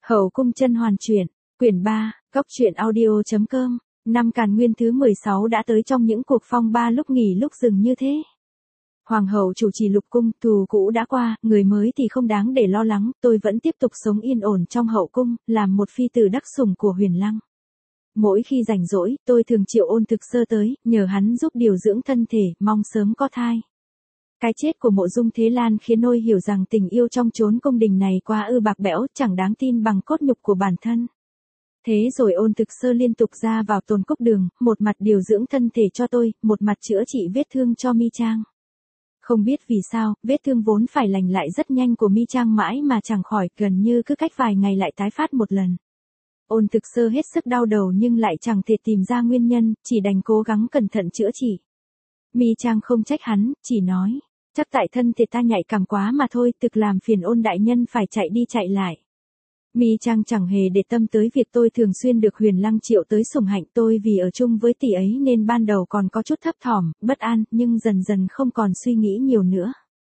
Hậu cung甄hoàn truyện, quyển 3, góc truyện audio.com, năm Càn Nguyên thứ 16 đã tới trong những cuộc phong ba lúc nghỉ lúc dừng như thế. Hoàng hậu chủ trì lục cung, thù cũ đã qua, người mới thì không đáng để lo lắng, tôi vẫn tiếp tục sống yên ổn trong hậu cung, làm một phi tử đắc sủng của Huyền Lăng. Mỗi khi rảnh rỗi, tôi thường triệu Ôn Thực Sơ tới, nhờ hắn giúp điều dưỡng thân thể, mong sớm có thai. Cái chết của Mộ Dung Thế Lan khiến tôi hiểu rằng tình yêu trong chốn cung đình này quá bạc bẽo, chẳng đáng tin bằng cốt nhục của bản thân. Thế rồi Ôn Thực Sơ liên tục ra vào Tồn Cốc Đường, một mặt điều dưỡng thân thể cho tôi, một mặt chữa trị vết thương cho Mi Trang. Không biết vì sao, vết thương vốn phải lành lại rất nhanh của Mi Trang mãi mà chẳng khỏi, gần như cứ cách vài ngày lại tái phát một lần. Ôn Thực Sơ hết sức đau đầu nhưng lại chẳng thể tìm ra nguyên nhân, chỉ đành cố gắng cẩn thận chữa trị. Mi Trang không trách hắn, chỉ nói, chắc tại thân thể ta nhạy cảm quá mà thôi, thực làm phiền Ôn đại nhân phải chạy đi chạy lại. Mi Trang chẳng hề để tâm tới việc tôi thường xuyên được Huyền Lăng triệu tới sủng hạnh. Tôi vì ở chung với tỷ ấy nên ban đầu còn có chút thấp thỏm, bất an, nhưng dần dần không còn suy nghĩ nhiều nữa.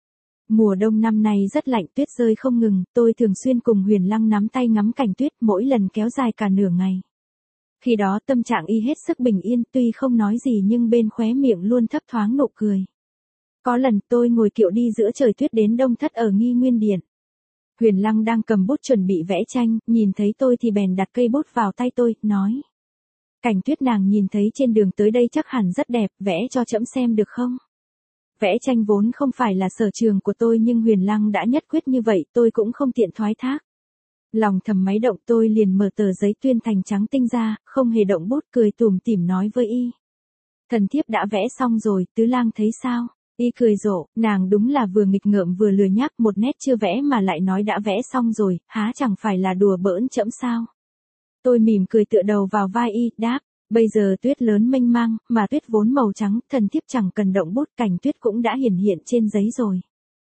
Mùa đông năm nay rất lạnh, tuyết rơi không ngừng, tôi thường xuyên cùng Huyền Lăng nắm tay ngắm cảnh tuyết, mỗi lần kéo dài cả nửa ngày. Khi đó tâm trạng y hết sức bình yên, tuy không nói gì nhưng bên khóe miệng luôn thấp thoáng nụ cười. Có lần tôi ngồi kiệu đi giữa trời tuyết đến Đông Thất ở Nghi Nguyên Điện. Huyền Lăng đang cầm bút chuẩn bị vẽ tranh, nhìn thấy tôi thì bèn đặt cây bút vào tay tôi, nói. Cảnh tuyết nàng nhìn thấy trên đường tới đây chắc hẳn rất đẹp, vẽ cho trẫm xem được không? Vẽ tranh vốn không phải là sở trường của tôi nhưng Huyền Lăng đã nhất quyết như vậy, tôi cũng không tiện thoái thác. Lòng thầm máy động, tôi liền mở tờ giấy tuyên thành trắng tinh ra, không hề động bút, cười tủm tỉm nói với y. Thần thiếp đã vẽ xong rồi, tứ lang thấy sao? Y cười rộ, nàng đúng là vừa nghịch ngợm vừa lừa nhác, một nét chưa vẽ mà lại nói đã vẽ xong rồi, há chẳng phải là đùa bỡn trẫm sao? Tôi mỉm cười tựa đầu vào vai y, đáp, bây giờ tuyết lớn mênh mang, mà tuyết vốn màu trắng, thần thiếp chẳng cần động bút, cảnh tuyết cũng đã hiển hiện trên giấy rồi.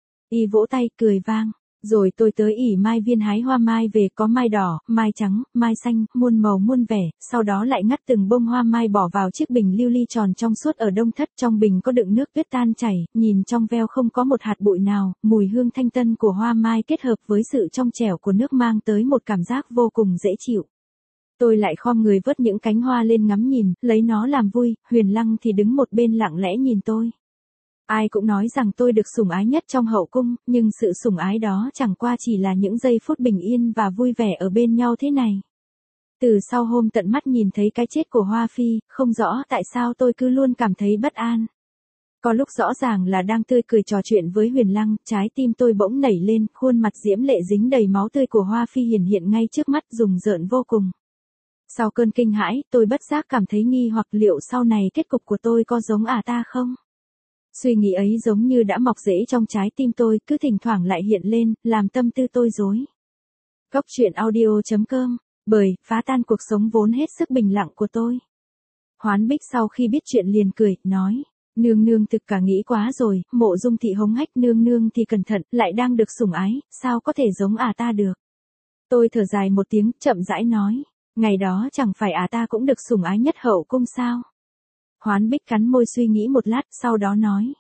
Y vỗ tay, cười vang. Rồi tôi tới ỉ mai viên hái hoa mai về, có mai đỏ, mai trắng, mai xanh, muôn màu muôn vẻ, sau đó lại ngắt từng bông hoa mai bỏ vào chiếc bình lưu ly tròn trong suốt ở Đông Thất, trong bình có đựng nước tuyết tan chảy, nhìn trong veo không có một hạt bụi nào, mùi hương thanh tân của hoa mai kết hợp với sự trong trẻo của nước mang tới một cảm giác vô cùng dễ chịu. Tôi lại khom người vớt những cánh hoa lên ngắm nhìn, lấy nó làm vui, Huyền Lăng thì đứng một bên lặng lẽ nhìn tôi. Ai cũng nói rằng tôi được sủng ái nhất trong hậu cung, nhưng sự sủng ái đó chẳng qua chỉ là những giây phút bình yên và vui vẻ ở bên nhau thế này. Từ sau hôm tận mắt nhìn thấy cái chết của Hoa Phi, không rõ tại sao tôi cứ luôn cảm thấy bất an. Có lúc rõ ràng là đang tươi cười trò chuyện với Huyền Lăng, trái tim tôi bỗng nảy lên, khuôn mặt diễm lệ dính đầy máu tươi của Hoa Phi hiển hiện ngay trước mắt, rùng rợn vô cùng. Sau cơn kinh hãi, tôi bất giác cảm thấy nghi hoặc liệu sau này kết cục của tôi có giống ta không? Suy nghĩ ấy giống như đã mọc rễ trong trái tim tôi, cứ thỉnh thoảng lại hiện lên, làm tâm tư tôi rối. Góc truyện audio.com, bởi phá tan cuộc sống vốn hết sức bình lặng của tôi. Hoán Bích sau khi biết chuyện liền cười, nói, nương nương thực cả nghĩ quá rồi, Mộ Dung thị hống hách, nương nương thì cẩn thận, lại đang được sủng ái, sao có thể giống ta được. Tôi thở dài một tiếng, chậm rãi nói, ngày đó chẳng phải ta cũng được sủng ái nhất hậu cung sao. Hoán Bích cắn môi suy nghĩ một lát, sau đó nói.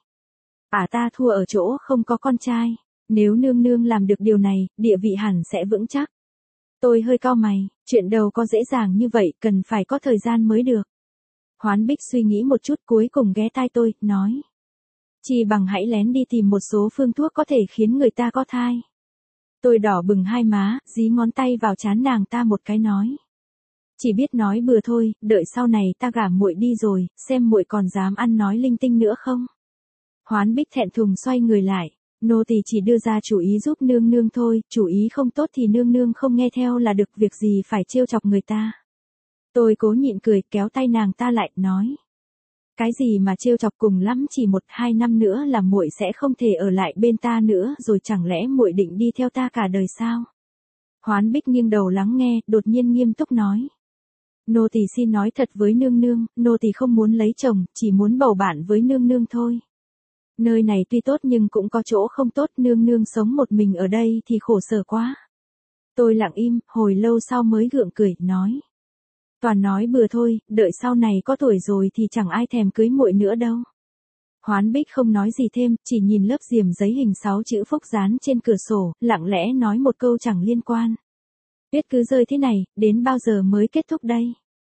Ta thua ở chỗ không có con trai, nếu nương nương làm được điều này, địa vị hẳn sẽ vững chắc. Tôi hơi cau mày, chuyện đâu có dễ dàng như vậy, cần phải có thời gian mới được. Hoán Bích suy nghĩ một chút cuối cùng ghé tai tôi, nói. Chỉ bằng hãy lén đi tìm một số phương thuốc có thể khiến người ta có thai. Tôi đỏ bừng hai má, dí ngón tay vào trán nàng ta một cái nói. Chỉ biết nói bừa thôi, đợi sau này ta gả muội đi rồi, xem muội còn dám ăn nói linh tinh nữa không. Hoán Bích thẹn thùng xoay người lại, nô tỳ chỉ đưa ra chủ ý giúp nương nương thôi, chủ ý không tốt thì nương nương không nghe theo là được, việc gì phải trêu chọc người ta. Tôi cố nhịn cười, kéo tay nàng ta lại, nói. Cái gì mà trêu chọc, cùng lắm chỉ 1-2 năm nữa là muội sẽ không thể ở lại bên ta nữa rồi, chẳng lẽ muội định đi theo ta cả đời sao? Hoán Bích nghiêng đầu lắng nghe, đột nhiên nghiêm túc nói. Nô tỳ xin nói thật với nương nương, nô tỳ không muốn lấy chồng, chỉ muốn bầu bạn với nương nương thôi. Nơi này tuy tốt nhưng cũng có chỗ không tốt, nương nương sống một mình ở đây thì khổ sở quá. Tôi lặng im, hồi lâu sau mới gượng cười, nói. Toàn nói bừa thôi, đợi sau này có tuổi rồi thì chẳng ai thèm cưới muội nữa đâu. Hoán Bích không nói gì thêm, chỉ nhìn lớp diềm giấy hình 6 chữ Phúc dán trên cửa sổ, lặng lẽ nói một câu chẳng liên quan. Tuyết cứ rơi thế này, đến bao giờ mới kết thúc đây?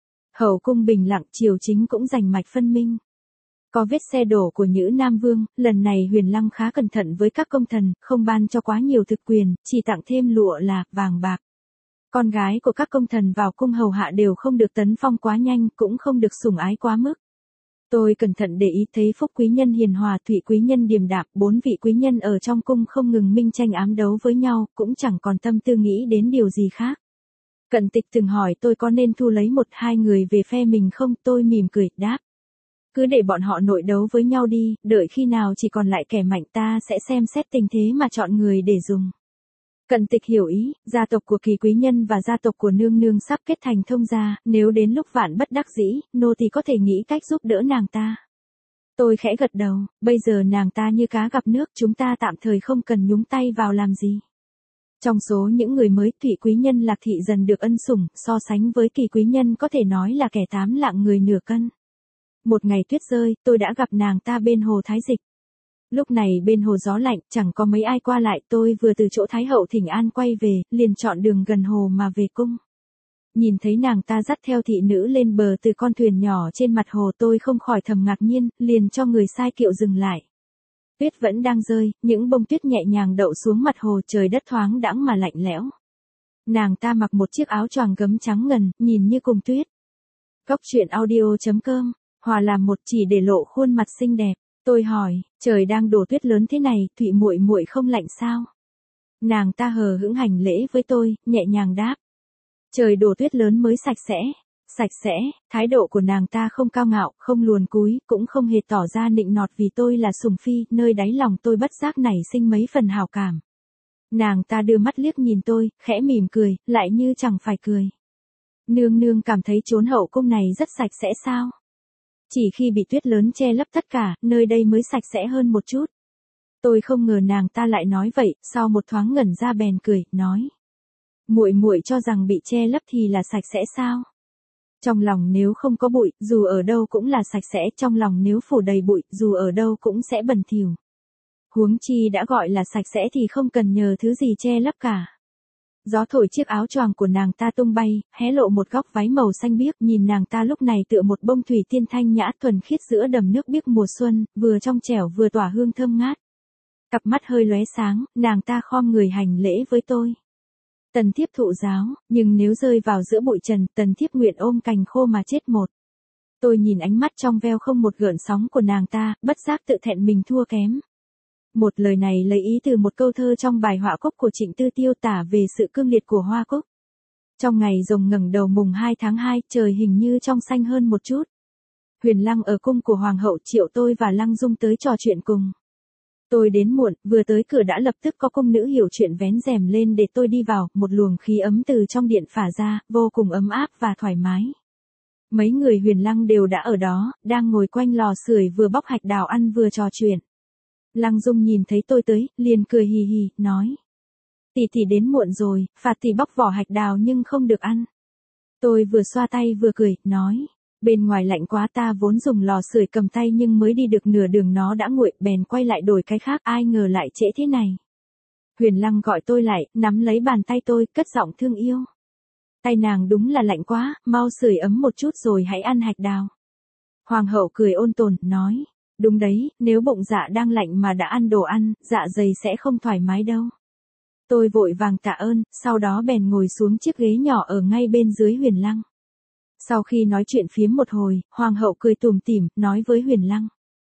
Hậu cung bình lặng, triều chính cũng rành mạch phân minh. Có vết xe đổ của Nhữ Nam Vương, lần này Huyền Lăng khá cẩn thận với các công thần, không ban cho quá nhiều thực quyền, chỉ tặng thêm lụa là vàng bạc. Con gái của các công thần vào cung hầu hạ đều không được tấn phong quá nhanh, cũng không được sủng ái quá mức. Tôi cẩn thận để ý thấy Phúc quý nhân hiền hòa, Thụy quý nhân điềm đạm, 4 vị quý nhân ở trong cung không ngừng minh tranh ám đấu với nhau, cũng chẳng còn tâm tư nghĩ đến điều gì khác. Cận Tịch từng hỏi tôi có nên thu lấy 1-2 người về phe mình không, tôi mỉm cười, đáp. Cứ để bọn họ nội đấu với nhau đi, đợi khi nào chỉ còn lại kẻ mạnh ta sẽ xem xét tình thế mà chọn người để dùng. Cận Tịch hiểu ý, gia tộc của Kỳ quý nhân và gia tộc của nương nương sắp kết thành thông gia, nếu đến lúc vạn bất đắc dĩ, nô tỳ có thể nghĩ cách giúp đỡ nàng ta. Tôi khẽ gật đầu, bây giờ nàng ta như cá gặp nước, chúng ta tạm thời không cần nhúng tay vào làm gì. Trong số những người mới, Thụy quý nhân Lạc Thị dần được ân sủng, so sánh với Kỳ quý nhân có thể nói là kẻ 8 lạng người nửa cân. Một ngày tuyết rơi, tôi đã gặp nàng ta bên hồ Thái Dịch. Lúc này bên hồ gió lạnh, chẳng có mấy ai qua lại, tôi vừa từ chỗ Thái hậu thỉnh an quay về, liền chọn đường gần hồ mà về cung. Nhìn thấy nàng ta dắt theo thị nữ lên bờ từ con thuyền nhỏ trên mặt hồ, tôi không khỏi thầm ngạc nhiên, liền cho người sai kiệu dừng lại. Tuyết vẫn đang rơi, những bông tuyết nhẹ nhàng đậu xuống mặt hồ, trời đất thoáng đãng mà lạnh lẽo. Nàng ta mặc một chiếc áo choàng gấm trắng ngần, nhìn như cùng tuyết. Góc truyện audio.com, hòa làm một chỉ để lộ khuôn mặt xinh đẹp. Tôi hỏi, trời đang đổ tuyết lớn thế này, Thụy muội muội không lạnh sao? Nàng ta hờ hững hành lễ với tôi, nhẹ nhàng đáp. Trời đổ tuyết lớn mới sạch sẽ. Sạch sẽ, thái độ của nàng ta không cao ngạo, không luồn cúi, cũng không hề tỏ ra nịnh nọt vì tôi là sủng phi, nơi đáy lòng tôi bất giác nảy sinh mấy phần hảo cảm. Nàng ta đưa mắt liếc nhìn tôi, khẽ mỉm cười, lại như chẳng phải cười. Nương nương cảm thấy chốn hậu cung này rất sạch sẽ sao? Chỉ khi bị tuyết lớn che lấp tất cả, nơi đây mới sạch sẽ hơn một chút. Tôi không ngờ nàng ta lại nói vậy, sau một thoáng ngẩn ra bèn cười, nói. Muội muội cho rằng bị che lấp thì là sạch sẽ sao? Trong lòng nếu không có bụi, dù ở đâu cũng là sạch sẽ, trong lòng nếu phủ đầy bụi, dù ở đâu cũng sẽ bẩn thỉu. Huống chi đã gọi là sạch sẽ thì không cần nhờ thứ gì che lấp cả. Gió thổi chiếc áo choàng của nàng ta tung bay, hé lộ một góc váy màu xanh biếc, nhìn nàng ta lúc này tựa một bông thủy tiên thanh nhã thuần khiết giữa đầm nước biếc mùa xuân, vừa trong trẻo vừa tỏa hương thơm ngát. Cặp mắt hơi lóe sáng, nàng ta khom người hành lễ với tôi. Tần thiếp thụ giáo, nhưng nếu rơi vào giữa bụi trần, tần thiếp nguyện ôm cành khô mà chết một. Tôi nhìn ánh mắt trong veo không một gợn sóng của nàng ta, bất giác tự thẹn mình thua kém. Một lời này lấy ý từ một câu thơ trong bài họa cúc của Trịnh Tư Tiêu tả về sự cương liệt của hoa cúc. Trong ngày rồng ngẩng đầu mùng 2 tháng 2, trời hình như trong xanh hơn một chút. Huyền Lăng ở cung của Hoàng hậu triệu tôi và Lăng Dung tới trò chuyện cùng. Tôi đến muộn, vừa tới cửa đã lập tức có cung nữ hiểu chuyện vén rèm lên để tôi đi vào, một luồng khí ấm từ trong điện phả ra, vô cùng ấm áp và thoải mái. Mấy người Huyền Lăng đều đã ở đó, đang ngồi quanh lò sưởi vừa bóc hạch đào ăn vừa trò chuyện. Lăng Dung nhìn thấy tôi tới, liền cười hì hì, nói. Tỷ tỷ đến muộn rồi, phạt tỷ bóc vỏ hạch đào nhưng không được ăn. Tôi vừa xoa tay vừa cười, nói. Bên ngoài lạnh quá, ta vốn dùng lò sưởi cầm tay nhưng mới đi được nửa đường nó đã nguội, bèn quay lại đổi cái khác, ai ngờ lại trễ thế này. Huyền Lăng gọi tôi lại, nắm lấy bàn tay tôi, cất giọng thương yêu. Tay nàng đúng là lạnh quá, mau sưởi ấm một chút rồi hãy ăn hạch đào. Hoàng hậu cười ôn tồn, nói. Đúng đấy, nếu bụng dạ đang lạnh mà đã ăn đồ ăn, dạ dày sẽ không thoải mái đâu. Tôi vội vàng tạ ơn, sau đó bèn ngồi xuống chiếc ghế nhỏ ở ngay bên dưới Huyền Lăng. Sau khi nói chuyện phiếm một hồi, Hoàng hậu cười tủm tỉm, nói với Huyền Lăng.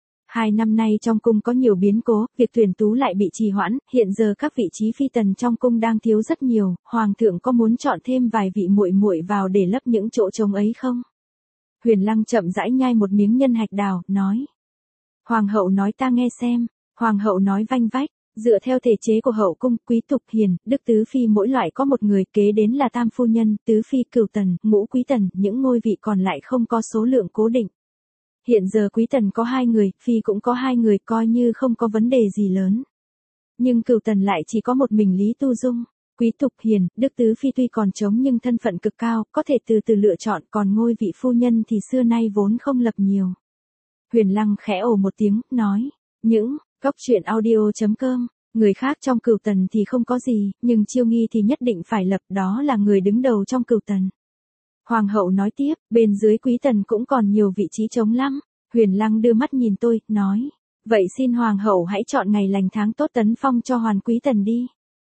2 năm nay trong cung có nhiều biến cố, việc tuyển tú lại bị trì hoãn, hiện giờ các vị trí phi tần trong cung đang thiếu rất nhiều, Hoàng thượng có muốn chọn thêm vài vị muội muội vào để lấp những chỗ trống ấy không? Huyền Lăng chậm rãi nhai một miếng nhân hạch đào, nói. Hoàng hậu nói ta nghe xem. Hoàng hậu nói vanh vách. Dựa theo thể chế của hậu cung, quý tục hiền, đức tứ phi mỗi loại có một người, kế đến là tam phu nhân, tứ phi cửu tần, ngũ quý tần, những ngôi vị còn lại không có số lượng cố định. Hiện giờ quý tần có 2 người, phi cũng có 2 người, coi như không có vấn đề gì lớn. Nhưng cửu tần lại chỉ có một mình Lý Tu Dung. Quý tục hiền, đức tứ phi tuy còn trống nhưng thân phận cực cao, có thể từ từ lựa chọn, còn ngôi vị phu nhân thì xưa nay vốn không lập nhiều. Huyền Lăng khẽ ồ một tiếng, nói. Những, góc truyện audio.com Người khác trong Cửu Tần thì không có gì, nhưng Chiêu Nghi thì nhất định phải lập, đó là người đứng đầu trong Cửu Tần. Hoàng hậu nói tiếp, bên dưới Quý Tần cũng còn nhiều vị trí trống lắm. Huyền Lăng đưa mắt nhìn tôi, nói, vậy xin Hoàng hậu hãy chọn ngày lành tháng tốt tấn phong cho Hoàn Quý Tần đi.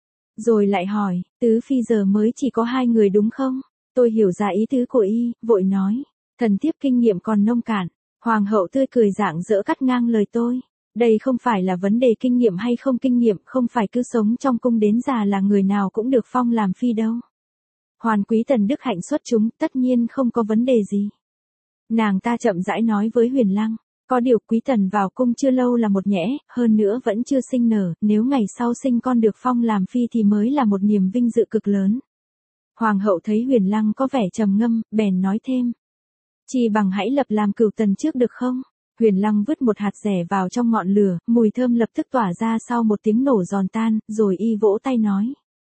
Rồi lại hỏi, Tứ Phi giờ mới chỉ có 2 người đúng không? Tôi hiểu ra ý tứ của y, vội nói, thần thiếp kinh nghiệm còn nông cạn. Hoàng hậu tươi cười rạng rỡ cắt ngang lời tôi. Đây không phải là vấn đề kinh nghiệm hay không kinh nghiệm, không phải cứ sống trong cung đến già là người nào cũng được phong làm phi đâu. Hoàn Quý Tần đức hạnh xuất chúng, tất nhiên không có vấn đề gì. Nàng ta chậm rãi nói với Huyền Lăng, có điều Quý Tần vào cung chưa lâu là một nhẽ, hơn nữa vẫn chưa sinh nở, nếu ngày sau sinh con được phong làm phi thì mới là một niềm vinh dự cực lớn. Hoàng hậu thấy Huyền Lăng có vẻ trầm ngâm, bèn nói thêm. Chỉ bằng hãy lập làm Cửu Tần trước được không? Huyền Lăng vứt một hạt rẻ vào trong ngọn lửa, mùi thơm lập tức tỏa ra sau một tiếng nổ giòn tan, rồi y vỗ tay nói.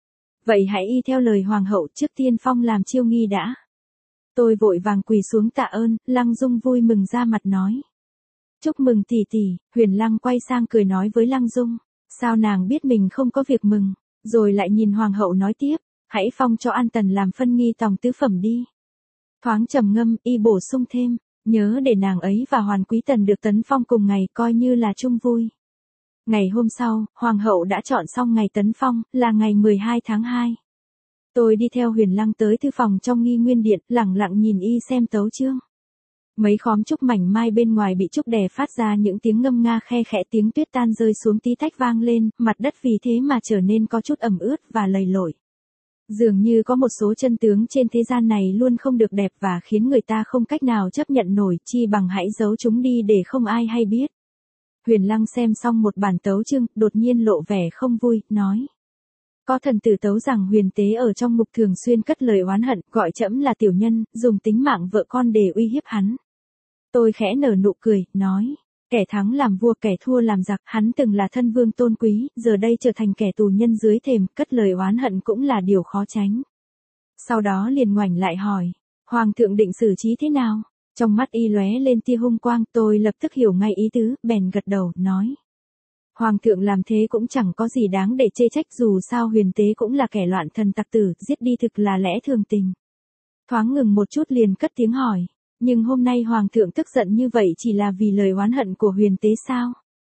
Vậy hãy y theo lời Hoàng hậu, trước tiên phong làm Chiêu Nghi đã. Tôi vội vàng quỳ xuống tạ ơn, Lăng Dung vui mừng ra mặt nói. Chúc mừng tỷ tỷ. Huyền Lăng quay sang cười nói với Lăng Dung. Sao nàng biết mình không có việc mừng? Rồi lại nhìn Hoàng hậu nói tiếp, hãy phong cho An Tần làm phân nghi tòng tứ phẩm đi. Thoáng trầm ngâm, y bổ sung thêm, nhớ để nàng ấy và Hoàn Quý Tần được tấn phong cùng ngày coi như là chung vui. Ngày hôm sau, Hoàng hậu đã chọn xong ngày tấn phong, là ngày 12 tháng 2. Tôi đi theo Huyền Lăng tới thư phòng trong Nghi Nguyên Điện, lẳng lặng nhìn y xem tấu chương. Mấy khóm trúc mảnh mai bên ngoài bị trúc đè phát ra những tiếng ngâm nga khe khẽ, tiếng tuyết tan rơi xuống tí tách vang lên, mặt đất vì thế mà trở nên có chút ẩm ướt và lầy lội. Dường như có một số chân tướng trên thế gian này luôn không được đẹp và khiến người ta không cách nào chấp nhận nổi, chi bằng hãy giấu chúng đi để không ai hay biết. Huyền Lăng xem xong một bản tấu chương, đột nhiên lộ vẻ không vui, nói. Có thần tử tấu rằng Huyền Tế ở trong ngục thường xuyên cất lời oán hận, gọi trẫm là tiểu nhân, dùng tính mạng vợ con để uy hiếp hắn. Tôi khẽ nở nụ cười, nói. Kẻ thắng làm vua, kẻ thua làm giặc, hắn từng là thân vương tôn quý, giờ đây trở thành kẻ tù nhân dưới thềm, cất lời oán hận cũng là điều khó tránh. Sau đó liền ngoảnh lại hỏi, Hoàng thượng định xử trí thế nào? Trong mắt y lóe lên tia hung quang, tôi lập tức hiểu ngay ý tứ, bèn gật đầu, nói. Hoàng thượng làm thế cũng chẳng có gì đáng để chê trách, dù sao Huyền Tế cũng là kẻ loạn thần tặc tử, giết đi thực là lẽ thường tình. Thoáng ngừng một chút liền cất tiếng hỏi. Nhưng hôm nay Hoàng thượng tức giận như vậy chỉ là vì lời oán hận của Huyền Tế sao?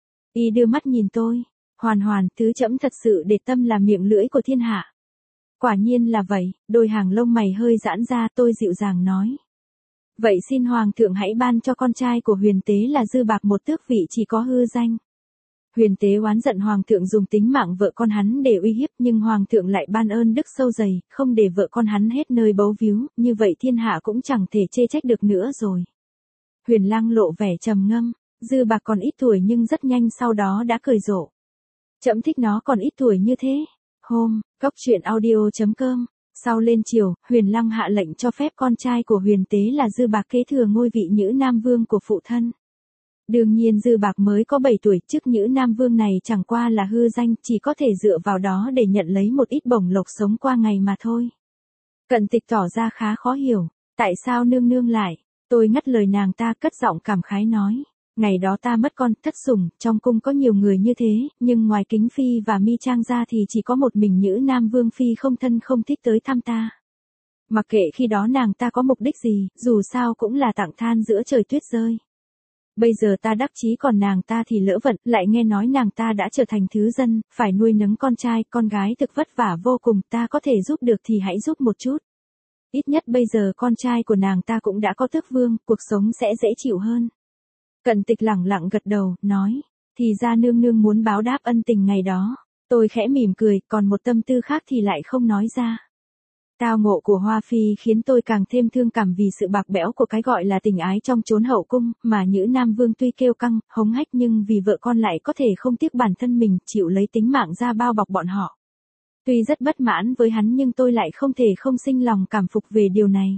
Y đưa mắt nhìn tôi. Hoàn, thứ trẫm thật sự để tâm là miệng lưỡi của thiên hạ. Quả nhiên là vậy, đôi hàng lông mày hơi giãn ra, tôi dịu dàng nói. Vậy xin Hoàng thượng hãy ban cho con trai của Huyền Tế là Dư Bạc một tước vị chỉ có hư danh. Huyền Tế oán giận Hoàng thượng dùng tính mạng vợ con hắn để uy hiếp, nhưng Hoàng thượng lại ban ơn đức sâu dày, không để vợ con hắn hết nơi bấu víu, như vậy thiên hạ cũng chẳng thể chê trách được nữa rồi. Huyền Lăng lộ vẻ trầm ngâm, Dư Bạc còn ít tuổi nhưng rất nhanh sau đó đã cười rộ. Trẫm thích nó còn ít tuổi như thế. Góc truyện audio.com. Sau lên chiều, Huyền Lăng hạ lệnh cho phép con trai của Huyền Tế là Dư Bạc kế thừa ngôi vị Nhữ Nam Vương của phụ thân. Đương nhiên Dư Bạc mới có 7 tuổi, chức Nhữ Nam Vương này chẳng qua là hư danh, chỉ có thể dựa vào đó để nhận lấy một ít bổng lộc sống qua ngày mà thôi. Cận Tịch tỏ ra khá khó hiểu, tại sao nương nương lại? Tôi ngắt lời nàng ta, cất giọng cảm khái nói. Ngày đó ta mất con, thất sủng, trong cung có nhiều người như thế, nhưng ngoài Kính Phi và Mi Trang ra thì chỉ có một mình Nhữ Nam Vương Phi không thân không thích tới thăm ta. Mặc kệ khi đó nàng ta có mục đích gì, dù sao cũng là tặng than giữa trời tuyết rơi. Bây giờ ta đắc chí còn nàng ta thì lỡ vận, lại nghe nói nàng ta đã trở thành thứ dân, phải nuôi nấng con trai, con gái thực vất vả vô cùng, ta có thể giúp được thì hãy giúp một chút. Ít nhất bây giờ con trai của nàng ta cũng đã có tước vương, cuộc sống sẽ dễ chịu hơn. Cận Tịch lẳng lặng gật đầu, nói, thì ra nương nương muốn báo đáp ân tình ngày đó. Tôi khẽ mỉm cười, còn một tâm tư khác thì lại không nói ra. Tao ngộ của Hoa Phi khiến tôi càng thêm thương cảm vì sự bạc bẽo của cái gọi là tình ái trong chốn hậu cung, mà Nhữ Nam Vương tuy kêu căng, hống hách nhưng vì vợ con lại có thể không tiếc bản thân mình, chịu lấy tính mạng ra bao bọc bọn họ. Tuy rất bất mãn với hắn nhưng tôi lại không thể không sinh lòng cảm phục về điều này.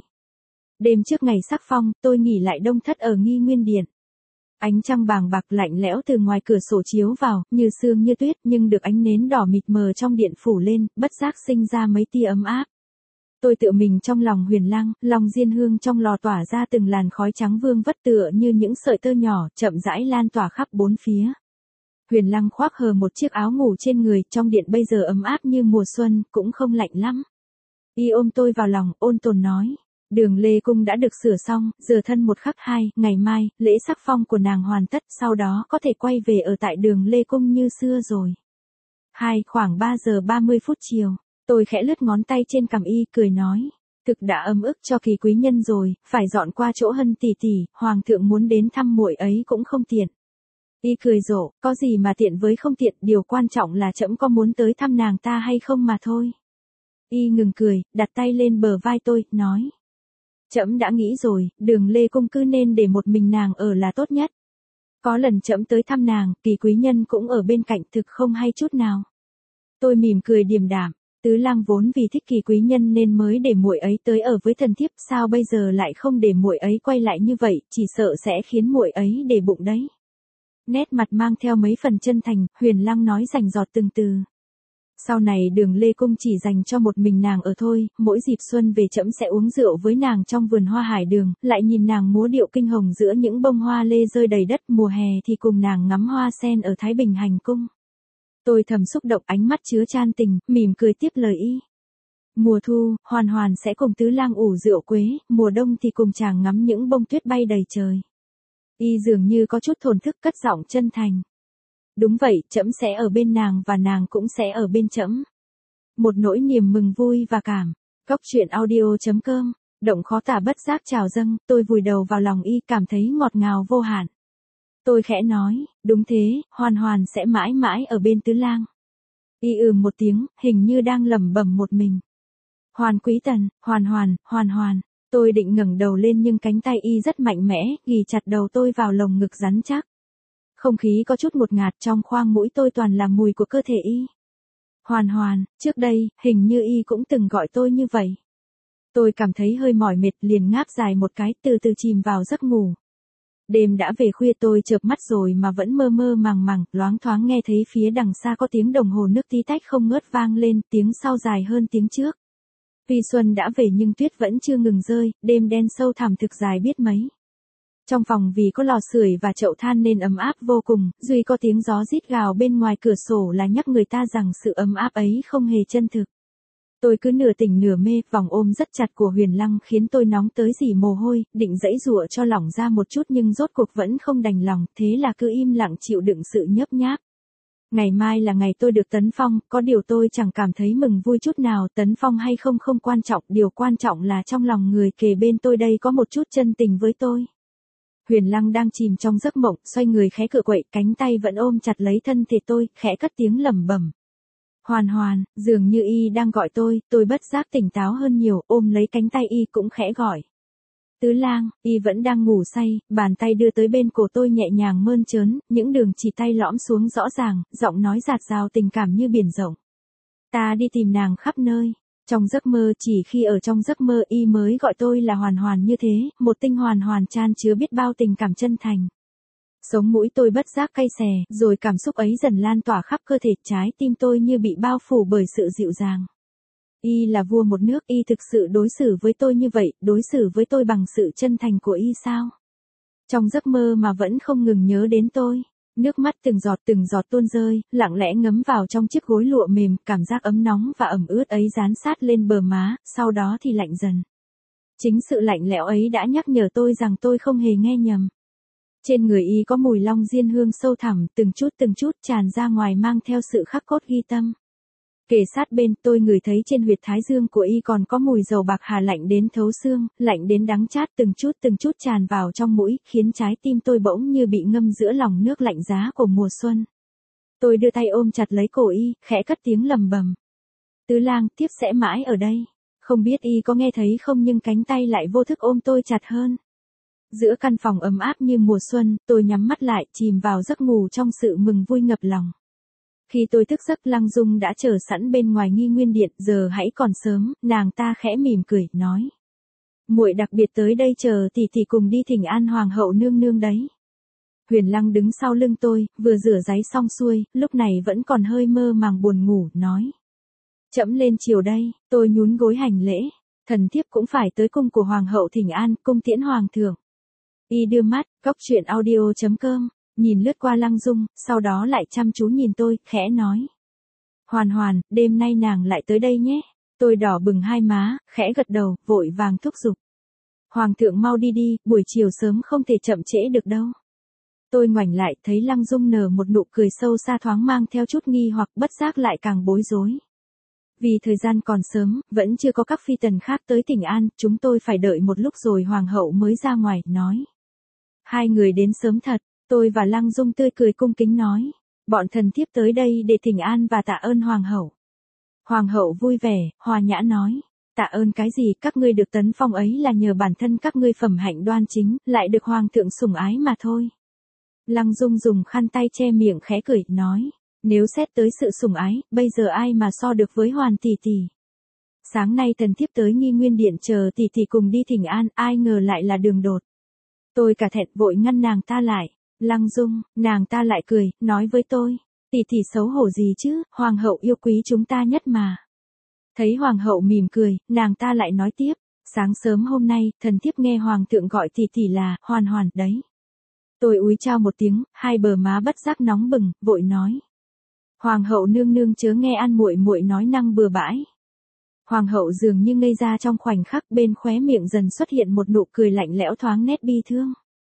Đêm trước ngày sắc phong, tôi nghỉ lại Đông Thất ở Nghi Nguyên Điện. Ánh trăng bàng bạc lạnh lẽo từ ngoài cửa sổ chiếu vào, như sương như tuyết, nhưng được ánh nến đỏ mịt mờ trong điện phủ lên, bất giác sinh ra mấy tia ấm áp. Tôi tự mình trong lòng Huyền Lăng, lòng diên hương trong lò tỏa ra từng làn khói trắng vương vất tựa như những sợi tơ nhỏ, chậm rãi lan tỏa khắp bốn phía. Huyền Lăng khoác hờ một chiếc áo ngủ trên người, trong điện bây giờ ấm áp như mùa xuân, cũng không lạnh lắm. Y ôm tôi vào lòng, ôn tồn nói. Đường Lê Cung đã được sửa xong, giờ thân một khắc hai, ngày mai, lễ sắc phong của nàng hoàn tất, sau đó có thể quay về ở tại đường Lê Cung như xưa rồi. Khoảng 3 giờ 30 phút chiều, tôi khẽ lướt ngón tay trên cằm y, cười nói. Thực đã ấm ức cho Kỳ quý nhân rồi, phải dọn qua chỗ Hân tỷ tỷ, hoàng thượng muốn đến thăm muội ấy cũng không tiện. Y cười rộ, có gì mà tiện với không tiện, điều quan trọng là trẫm có muốn tới thăm nàng ta hay không mà thôi. Y ngừng cười, đặt tay lên bờ vai tôi, nói. Trẫm đã nghĩ rồi, đường Lê Cung cứ nên để một mình nàng ở là tốt nhất. Có lần trẫm tới thăm nàng, Kỳ quý nhân cũng ở bên cạnh, thực không hay chút nào. Tôi mỉm cười điềm đạm, Tứ Lang vốn vì thích Kỳ quý nhân nên mới để muội ấy tới ở với thần thiếp, sao bây giờ lại không để muội ấy quay lại như vậy, chỉ sợ sẽ khiến muội ấy để bụng đấy. Nét mặt mang theo mấy phần chân thành, Huyền Lăng nói rành rọt từng từ. Sau này đường Lê Cung chỉ dành cho một mình nàng ở thôi, mỗi dịp xuân về trẫm sẽ uống rượu với nàng trong vườn hoa hải đường, lại nhìn nàng múa điệu kinh hồng giữa những bông hoa lê rơi đầy đất, mùa hè thì cùng nàng ngắm hoa sen ở Thái Bình hành cung. Tôi thầm xúc động, ánh mắt chứa chan tình, mỉm cười tiếp lời y. Mùa thu, Hoàn Hoàn sẽ cùng Tứ Lang ủ rượu quế, mùa đông thì cùng chàng ngắm những bông tuyết bay đầy trời. Y dường như có chút thổn thức, cất giọng chân thành. Đúng vậy, trẫm sẽ ở bên nàng và nàng cũng sẽ ở bên trẫm. Một nỗi niềm mừng vui và cảm. Cóc truyện audio.com, động khó tả bất giác trào dâng, tôi vùi đầu vào lòng y, cảm thấy ngọt ngào vô hạn. Tôi khẽ nói, đúng thế, Hoàn Hoàn sẽ mãi mãi ở bên Tứ Lang. Y một tiếng, hình như đang lẩm bẩm một mình. Hoàn Quý Tần, Hoàn Hoàn, Hoàn Hoàn. Tôi định ngẩng đầu lên nhưng cánh tay y rất mạnh mẽ, ghì chặt đầu tôi vào lồng ngực rắn chắc. Không khí có chút ngột ngạt, trong khoang mũi tôi toàn là mùi của cơ thể y. Hoàn Hoàn, trước đây, hình như y cũng từng gọi tôi như vậy. Tôi cảm thấy hơi mỏi mệt, liền ngáp dài một cái, từ từ chìm vào giấc ngủ. Đêm đã về khuya, tôi chợp mắt rồi mà vẫn mơ mơ màng màng, loáng thoáng nghe thấy phía đằng xa có tiếng đồng hồ nước tí tách không ngớt vang lên, tiếng sau dài hơn tiếng trước. Tuy xuân đã về nhưng tuyết vẫn chưa ngừng rơi, đêm đen sâu thẳm thực dài biết mấy. Trong phòng vì có lò sưởi và chậu than nên ấm áp vô cùng, duy có tiếng gió rít gào bên ngoài cửa sổ là nhắc người ta rằng sự ấm áp ấy không hề chân thực. Tôi cứ nửa tỉnh nửa mê, vòng ôm rất chặt của Huyền Lăng khiến tôi nóng tới rỉ mồ hôi, định giãy giụa cho lỏng ra một chút nhưng rốt cuộc vẫn không đành lòng, thế là cứ im lặng chịu đựng sự nhấp nháp. Ngày mai là ngày tôi được tấn phong, có điều tôi chẳng cảm thấy mừng vui chút nào, tấn phong hay không không quan trọng, điều quan trọng là trong lòng người kề bên tôi đây có một chút chân tình với tôi. Huyền Lăng đang chìm trong giấc mộng, xoay người khẽ cựa quậy, cánh tay vẫn ôm chặt lấy thân thể tôi, khẽ cất tiếng lẩm bẩm. Hoàn Hoàn, dường như y đang gọi tôi bất giác tỉnh táo hơn nhiều, ôm lấy cánh tay y cũng khẽ gọi. Tứ Lang, y vẫn đang ngủ say, bàn tay đưa tới bên cổ tôi nhẹ nhàng mơn trớn, những đường chỉ tay lõm xuống rõ ràng, giọng nói dạt dào tình cảm như biển rộng. Ta đi tìm nàng khắp nơi. Trong giấc mơ, chỉ khi ở trong giấc mơ y mới gọi tôi là Hoàn Hoàn như thế, một tinh hoàn hoàn chan chứa biết bao tình cảm chân thành. Sống mũi tôi bất giác cay xè, rồi cảm xúc ấy dần lan tỏa khắp cơ thể, trái tim tôi như bị bao phủ bởi sự dịu dàng. Y là vua một nước, y thực sự đối xử với tôi như vậy, đối xử với tôi bằng sự chân thành của y sao? Trong giấc mơ mà vẫn không ngừng nhớ đến tôi. Nước mắt từng giọt tuôn rơi, lặng lẽ ngấm vào trong chiếc gối lụa mềm, cảm giác ấm nóng và ẩm ướt ấy dán sát lên bờ má, sau đó thì lạnh dần. Chính sự lạnh lẽo ấy đã nhắc nhở tôi rằng tôi không hề nghe nhầm. Trên người y có mùi long diên hương sâu thẳm, từng chút tràn ra ngoài mang theo sự khắc cốt ghi tâm. Kề sát bên, tôi ngửi thấy trên huyệt thái dương của y còn có mùi dầu bạc hà lạnh đến thấu xương, lạnh đến đắng chát, từng chút tràn vào trong mũi, khiến trái tim tôi bỗng như bị ngâm giữa lòng nước lạnh giá của mùa xuân. Tôi đưa tay ôm chặt lấy cổ y, khẽ cất tiếng lầm bầm. Tứ Lang, tiếp sẽ mãi ở đây. Không biết y có nghe thấy không nhưng cánh tay lại vô thức ôm tôi chặt hơn. Giữa căn phòng ấm áp như mùa xuân, tôi nhắm mắt lại, chìm vào giấc ngủ trong sự mừng vui ngập lòng. Khi tôi thức giấc, Lăng Dung đã chờ sẵn bên ngoài Nghi Nguyên Điện, giờ hãy còn sớm, nàng ta khẽ mỉm cười, nói. Muội đặc biệt tới đây chờ tỷ tỷ cùng đi thỉnh an hoàng hậu nương nương đấy. Huyền Lăng đứng sau lưng tôi, vừa rửa ráy xong xuôi, lúc này vẫn còn hơi mơ màng buồn ngủ, nói. Trẫm lên chiều đây, tôi nhún gối hành lễ, thần thiếp cũng phải tới cung của hoàng hậu thỉnh an, cung tiễn hoàng thượng. Y đưa mắt, cóc truyện audio.com nhìn lướt qua Lăng Dung, sau đó lại chăm chú nhìn tôi, khẽ nói. Hoàn Hoàn, đêm nay nàng lại tới đây nhé. Tôi đỏ bừng hai má, khẽ gật đầu, vội vàng thúc giục. Hoàng thượng mau đi đi, buổi chiều sớm không thể chậm trễ được đâu. Tôi ngoảnh lại thấy Lăng Dung nở một nụ cười sâu xa thoáng mang theo chút nghi hoặc bất giác lại càng bối rối. Vì thời gian còn sớm, vẫn chưa có các phi tần khác tới Thịnh An, chúng tôi phải đợi một lúc rồi Hoàng hậu mới ra ngoài, nói. Hai người đến sớm thật, tôi và Lăng Dung tươi cười cung kính nói. Bọn thần thiếp tới đây để thỉnh an và tạ ơn Hoàng hậu. Hoàng hậu vui vẻ, hòa nhã nói. Tạ ơn cái gì, các ngươi được tấn phong ấy là nhờ bản thân các ngươi phẩm hạnh đoan chính, lại được Hoàng thượng sủng ái mà thôi. Lăng Dung dùng khăn tay che miệng khẽ cười, nói. Nếu xét tới sự sủng ái, bây giờ ai mà so được với Hoàn tỷ tỷ. Sáng nay thần thiếp tới Nghi Nguyên Điện chờ tỷ tỷ cùng đi thỉnh an, ai ngờ lại là Đường Đột. Tôi cả thẹn vội ngăn nàng ta lại. Lăng Dung, nàng ta lại cười, nói với tôi. Tỷ tỷ xấu hổ gì chứ, Hoàng hậu yêu quý chúng ta nhất mà. Thấy Hoàng hậu mỉm cười, nàng ta lại nói tiếp. Sáng sớm hôm nay, thần thiếp nghe Hoàng thượng gọi tỷ tỷ là Hoàn Hoàn đấy. Tôi úi chao một tiếng, hai bờ má bất giác nóng bừng, vội nói. Hoàng hậu nương nương chớ nghe An muội muội nói năng bừa bãi. Hoàng hậu dường như ngây ra trong khoảnh khắc, bên khóe miệng dần xuất hiện một nụ cười lạnh lẽo thoáng nét bi thương.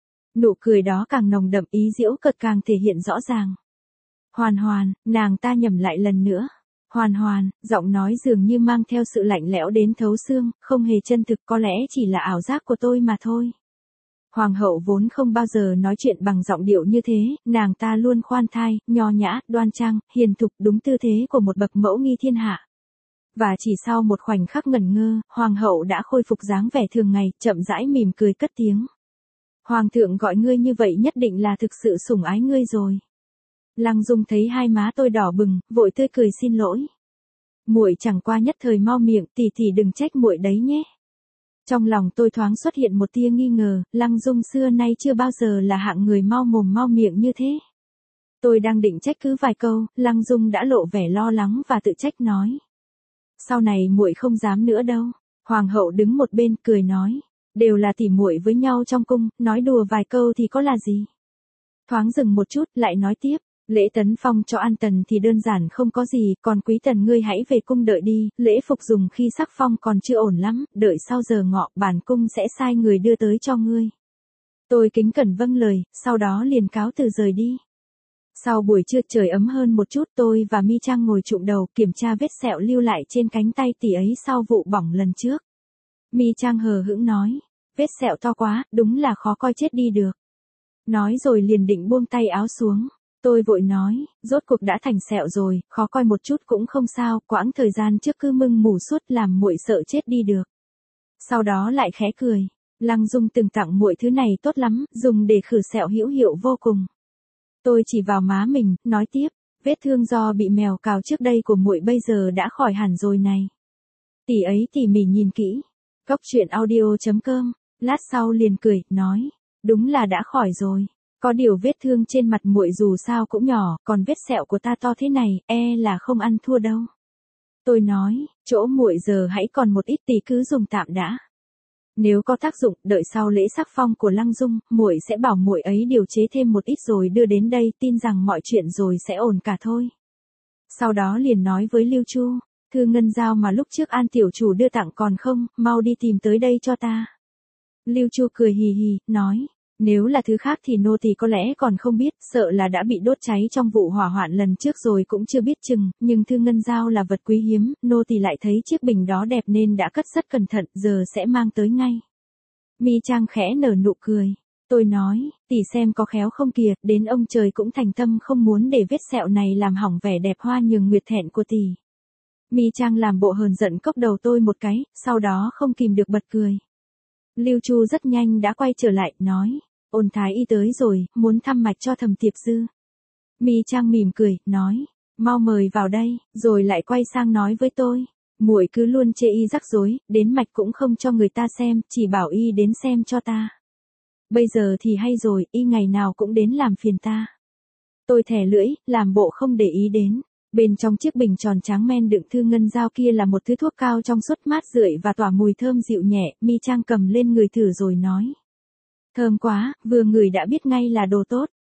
Nụ cười đó càng nồng đậm, ý giễu cợt càng thể hiện rõ ràng. Hoàn Hoàn, nàng ta nhẩm lại lần nữa. Hoàn Hoàn, giọng nói dường như mang theo sự lạnh lẽo đến thấu xương, không hề chân thực, có lẽ chỉ là ảo giác của tôi mà thôi. Hoàng hậu vốn không bao giờ nói chuyện bằng giọng điệu như thế, nàng ta luôn khoan thai, nho nhã, đoan trang, hiền thục, đúng tư thế của một bậc mẫu nghi thiên hạ. Và chỉ sau một khoảnh khắc ngẩn ngơ, Hoàng hậu đã khôi phục dáng vẻ thường ngày, chậm rãi mỉm cười cất tiếng. Hoàng thượng gọi ngươi như vậy nhất định là thực sự sủng ái ngươi rồi. Lăng Dung thấy hai má tôi đỏ bừng, vội tươi cười xin lỗi. Muội chẳng qua nhất thời mau miệng, tỷ tỷ đừng trách muội đấy nhé. Trong lòng tôi thoáng xuất hiện một tia nghi ngờ, Lăng Dung xưa nay chưa bao giờ là hạng người mau mồm mau miệng như thế. Tôi đang định trách cứ vài câu, Lăng Dung đã lộ vẻ lo lắng và tự trách nói. Sau này muội không dám nữa đâu. Hoàng hậu đứng một bên cười nói. Đều là tỉ muội với nhau trong cung, nói đùa vài câu thì có là gì. Thoáng dừng một chút, lại nói tiếp. Lễ tấn phong cho An Tần thì đơn giản không có gì, còn Quý Tần ngươi hãy về cung đợi đi, lễ phục dùng khi sắc phong còn chưa ổn lắm, đợi sau giờ ngọ, bản cung sẽ sai người đưa tới cho ngươi. Tôi kính cẩn vâng lời, sau đó liền cáo từ rời đi. Sau buổi trưa trời ấm hơn một chút, tôi và Mi Trang ngồi chụm đầu kiểm tra vết sẹo lưu lại trên cánh tay tỷ ấy sau vụ bỏng lần trước. Mi Trang hờ hững nói, vết sẹo to quá, đúng là khó coi chết đi được. Nói rồi liền định buông tay áo xuống. Tôi vội nói, rốt cuộc đã thành sẹo rồi, khó coi một chút cũng không sao, quãng thời gian trước cứ mưng mù suốt làm muội sợ chết đi được. Sau đó lại khẽ cười, Lăng Dung từng tặng muội thứ này tốt lắm, dùng để khử sẹo hữu hiệu vô cùng. Tôi chỉ vào má mình, nói tiếp, vết thương do bị mèo cào trước đây của muội bây giờ đã khỏi hẳn rồi này. Tỷ ấy tỉ mỉ nhìn kỹ. Góc truyện audio.com, lát sau liền cười, nói, đúng là đã khỏi rồi. Có điều vết thương trên mặt muội dù sao cũng nhỏ, còn vết sẹo của ta to thế này, là không ăn thua đâu. Tôi nói, chỗ muội giờ hãy còn một ít tỷ cứ dùng tạm đã. Nếu có tác dụng, đợi sau lễ sắc phong của Lăng Dung, muội sẽ bảo muội ấy điều chế thêm một ít rồi đưa đến đây, tin rằng mọi chuyện rồi sẽ ổn cả thôi. Sau đó liền nói với Lưu Chu, thư ngân giao mà lúc trước An tiểu chủ đưa tặng còn không, mau đi tìm tới đây cho ta. Lưu Chu cười hì hì, nói, nếu là thứ khác thì nô tỳ có lẽ còn không biết, sợ là đã bị đốt cháy trong vụ hỏa hoạn lần trước rồi cũng chưa biết chừng, nhưng thư ngân giao là vật quý hiếm, nô tỳ lại thấy chiếc bình đó đẹp nên đã cất rất cẩn thận, giờ sẽ mang tới ngay. Mi Trang khẽ nở nụ cười. Tôi nói, tỷ xem có khéo không kìa, đến ông trời cũng thành tâm không muốn để vết sẹo này làm hỏng vẻ đẹp hoa nhường nguyệt thẹn của tỷ. Mi Trang làm bộ hờn giận cốc đầu tôi một cái, sau đó không kìm được bật cười. Lưu Chu rất nhanh đã quay trở lại, nói, Ôn thái y tới rồi, muốn thăm mạch cho Thẩm Tiệp Dư. Mi Trang mỉm cười, nói, mau mời vào đây, rồi lại quay sang nói với tôi, muội cứ luôn chê y rắc rối, đến mạch cũng không cho người ta xem, chỉ bảo y đến xem cho ta. Bây giờ thì hay rồi, y ngày nào cũng đến làm phiền ta. Tôi thè lưỡi, làm bộ không để ý đến. Bên trong chiếc bình tròn trắng men đựng thư ngân giao kia là một thứ thuốc cao trong suốt mát rượi và tỏa mùi thơm dịu nhẹ, Mi Trang cầm lên người thử rồi nói. Thơm quá, vừa ngửi đã biết ngay là đồ tốt,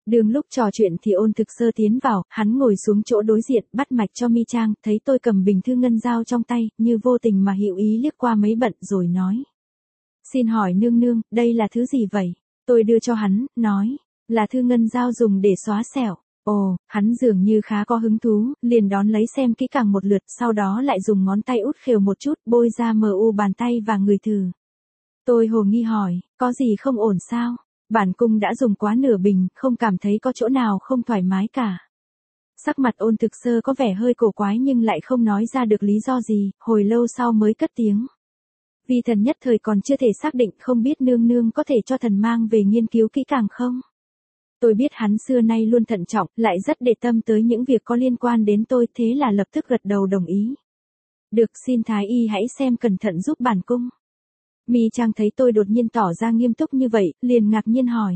Đường lúc trò chuyện thì Ôn Thực Sơ tiến vào, hắn ngồi xuống chỗ đối diện, bắt mạch cho Mi Trang, thấy tôi cầm bình thư ngân dao trong tay, như vô tình mà hữu ý liếc qua mấy bận rồi nói. Xin hỏi nương nương, đây là thứ gì vậy? Tôi đưa cho hắn, nói, là thư ngân dao dùng để xóa sẹo. Ồ, hắn dường như khá có hứng thú, liền đón lấy xem kỹ càng một lượt, sau đó lại dùng ngón tay út khều một chút, bôi ra mờ u bàn tay và người thử. Tôi hồ nghi hỏi, có gì không ổn sao? Bản cung đã dùng quá nửa bình, không cảm thấy có chỗ nào không thoải mái cả. Sắc mặt Ôn Thực Sơ có vẻ hơi cổ quái nhưng lại không nói ra được lý do gì, hồi lâu sau mới cất tiếng. Vi thần nhất thời còn chưa thể xác định, không biết nương nương có thể cho thần mang về nghiên cứu kỹ càng không? Tôi biết hắn xưa nay luôn thận trọng, lại rất để tâm tới những việc có liên quan đến tôi, thế là lập tức gật đầu đồng ý. Được, xin thái y hãy xem cẩn thận giúp bản cung. Mi Trang thấy tôi đột nhiên tỏ ra nghiêm túc như vậy, liền ngạc nhiên hỏi.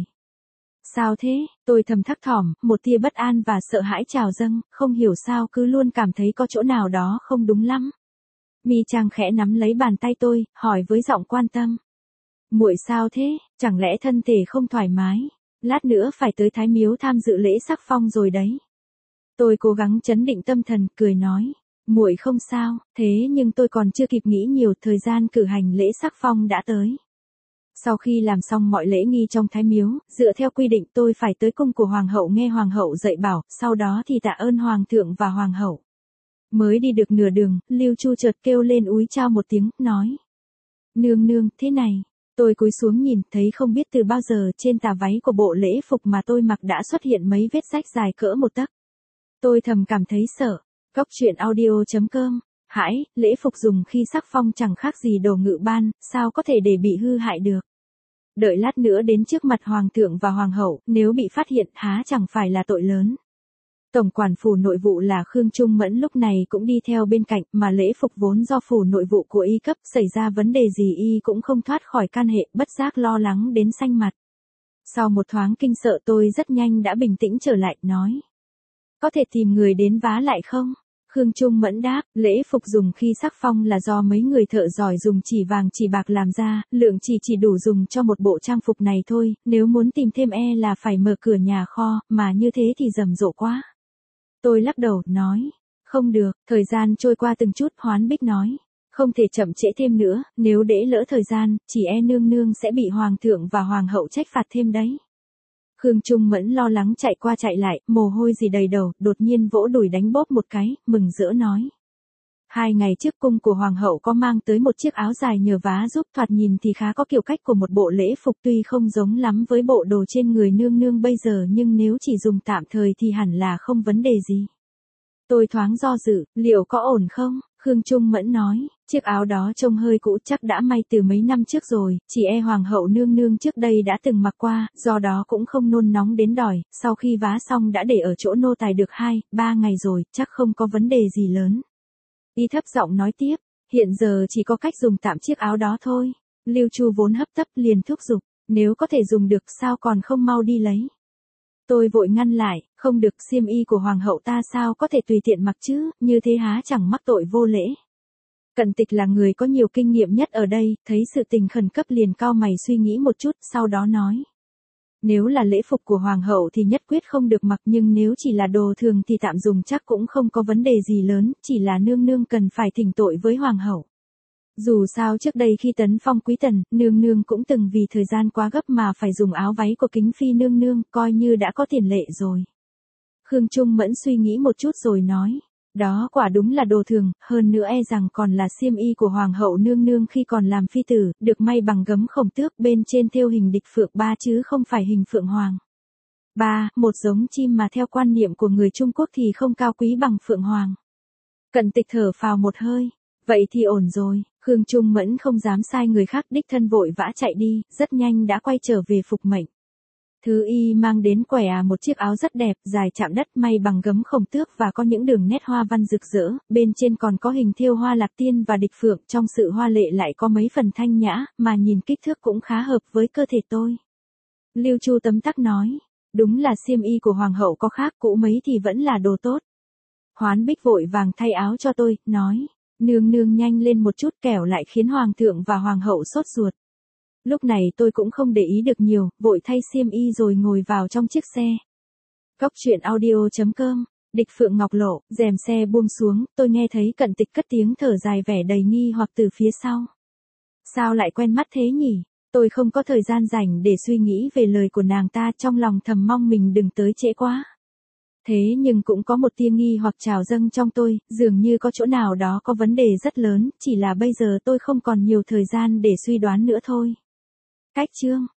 Sao thế? Tôi thầm thắc thỏm, một tia bất an và sợ hãi trào dâng, không hiểu sao cứ luôn cảm thấy có chỗ nào đó không đúng lắm. Mi Trang khẽ nắm lấy bàn tay tôi, hỏi với giọng quan tâm. Muội sao thế? Chẳng lẽ thân thể không thoải mái? Lát nữa phải tới Thái Miếu tham dự lễ sắc phong rồi đấy. Tôi cố gắng trấn định tâm thần, cười nói. Muội không sao, thế nhưng tôi còn chưa kịp nghĩ nhiều, thời gian cử hành lễ sắc phong đã tới. Sau khi làm xong mọi lễ nghi trong Thái Miếu, dựa theo quy định tôi phải tới cung của Hoàng hậu nghe Hoàng hậu dạy bảo, sau đó thì tạ ơn Hoàng thượng và Hoàng hậu. Mới đi được nửa đường, Lưu Chu chợt kêu lên úi chao một tiếng, nói. Nương nương, thế này. Tôi cúi xuống nhìn, thấy không biết từ bao giờ trên tà váy của bộ lễ phục mà tôi mặc đã xuất hiện mấy vết rách dài cỡ một tấc. Tôi thầm cảm thấy sợ. Cóc truyện audio.com. Hãi, lễ phục dùng khi sắc phong chẳng khác gì đồ ngự ban, sao có thể để bị hư hại được. Đợi lát nữa đến trước mặt Hoàng thượng và Hoàng hậu, nếu bị phát hiện há chẳng phải là tội lớn. Tổng quản phủ nội vụ là Khương Trung Mẫn lúc này cũng đi theo bên cạnh, mà lễ phục vốn do phủ nội vụ của y cấp, xảy ra vấn đề gì y cũng không thoát khỏi can hệ, bất giác lo lắng đến xanh mặt. Sau một thoáng kinh sợ tôi rất nhanh đã bình tĩnh trở lại, nói. Có thể tìm người đến vá lại không? Khương Trung Mẫn đáp, lễ phục dùng khi sắc phong là do mấy người thợ giỏi dùng chỉ vàng chỉ bạc làm ra, lượng chỉ đủ dùng cho một bộ trang phục này thôi, nếu muốn tìm thêm là phải mở cửa nhà kho, mà như thế thì rầm rộ quá. Tôi lắc đầu, nói, không được, thời gian trôi qua từng chút, Hoán Bích nói, không thể chậm trễ thêm nữa, nếu để lỡ thời gian, chỉ nương nương sẽ bị Hoàng thượng và Hoàng hậu trách phạt thêm đấy. Khương Trung Mẫn lo lắng chạy qua chạy lại, mồ hôi gì đầy đầu, đột nhiên vỗ đùi đánh bóp một cái, mừng rỡ nói. 2 ngày trước cung của Hoàng hậu có mang tới một chiếc áo dài nhờ vá giúp, thoạt nhìn thì khá có kiểu cách của một bộ lễ phục, tuy không giống lắm với bộ đồ trên người nương nương bây giờ nhưng nếu chỉ dùng tạm thời thì hẳn là không vấn đề gì. Tôi thoáng do dự, liệu có ổn không? Khương Trung Mẫn nói, chiếc áo đó trông hơi cũ, chắc đã may từ mấy năm trước rồi, chỉ Hoàng hậu nương nương trước đây đã từng mặc qua, do đó cũng không nôn nóng đến đòi, sau khi vá xong đã để ở chỗ nô tài được 2-3 ngày rồi, chắc không có vấn đề gì lớn. Y thấp giọng nói tiếp, hiện giờ chỉ có cách dùng tạm chiếc áo đó thôi. Lưu Chu vốn hấp tấp liền thúc giục, nếu có thể dùng được sao còn không mau đi lấy. Tôi vội ngăn lại, không được, xiêm y của Hoàng hậu ta sao có thể tùy tiện mặc chứ, như thế há chẳng mắc tội vô lễ. Cận Tịch là người có nhiều kinh nghiệm nhất ở đây, thấy sự tình khẩn cấp liền cau mày suy nghĩ một chút, sau đó nói. Nếu là lễ phục của Hoàng hậu thì nhất quyết không được mặc, nhưng nếu chỉ là đồ thường thì tạm dùng chắc cũng không có vấn đề gì lớn, chỉ là nương nương cần phải thỉnh tội với Hoàng hậu. Dù sao trước đây khi tấn phong quý tần, nương nương cũng từng vì thời gian quá gấp mà phải dùng áo váy của kính phi nương nương, coi như đã có tiền lệ rồi. Khương Trung Mẫn suy nghĩ một chút rồi nói, đó quả đúng là đồ thường, hơn nữa rằng còn là xiêm y của Hoàng hậu nương nương khi còn làm phi tử, được may bằng gấm khổng tước, bên trên thêu hình địch phượng 3 chứ không phải hình phượng hoàng. 3. Một giống chim mà theo quan niệm của người Trung Quốc thì không cao quý bằng phượng hoàng. Cận Tịch thở phào một hơi, vậy thì ổn rồi. Khương Trung Mẫn không dám sai người khác, đích thân vội vã chạy đi, rất nhanh đã quay trở về phục mệnh. Thứ y mang đến quẻ một chiếc áo rất đẹp, dài chạm đất, may bằng gấm khổng tước và có những đường nét hoa văn rực rỡ, bên trên còn có hình thêu hoa lạc tiên và địch phượng, trong sự hoa lệ lại có mấy phần thanh nhã, mà nhìn kích thước cũng khá hợp với cơ thể tôi. Lưu Chu tấm tắc nói, đúng là xiêm y của Hoàng hậu có khác, cũ mấy thì vẫn là đồ tốt. Hoán Bích vội vàng thay áo cho tôi, nói. Nương nương nhanh lên một chút, kẻo lại khiến Hoàng thượng và Hoàng hậu sốt ruột. Lúc này tôi cũng không để ý được nhiều, vội thay xiêm y rồi ngồi vào trong chiếc xe. Cóc truyện audio.com, Địch Phượng Ngọc Lộ, rèm xe buông xuống, tôi nghe thấy Cận Tịch cất tiếng thở dài vẻ đầy nghi hoặc từ phía sau. Sao lại quen mắt thế nhỉ? Tôi không có thời gian rảnh để suy nghĩ về lời của nàng ta, trong lòng thầm mong mình đừng tới trễ quá. Thế nhưng cũng có một tia nghi hoặc trào dâng trong tôi, dường như có chỗ nào đó có vấn đề rất lớn, chỉ là bây giờ tôi không còn nhiều thời gian để suy đoán nữa thôi. Cách chương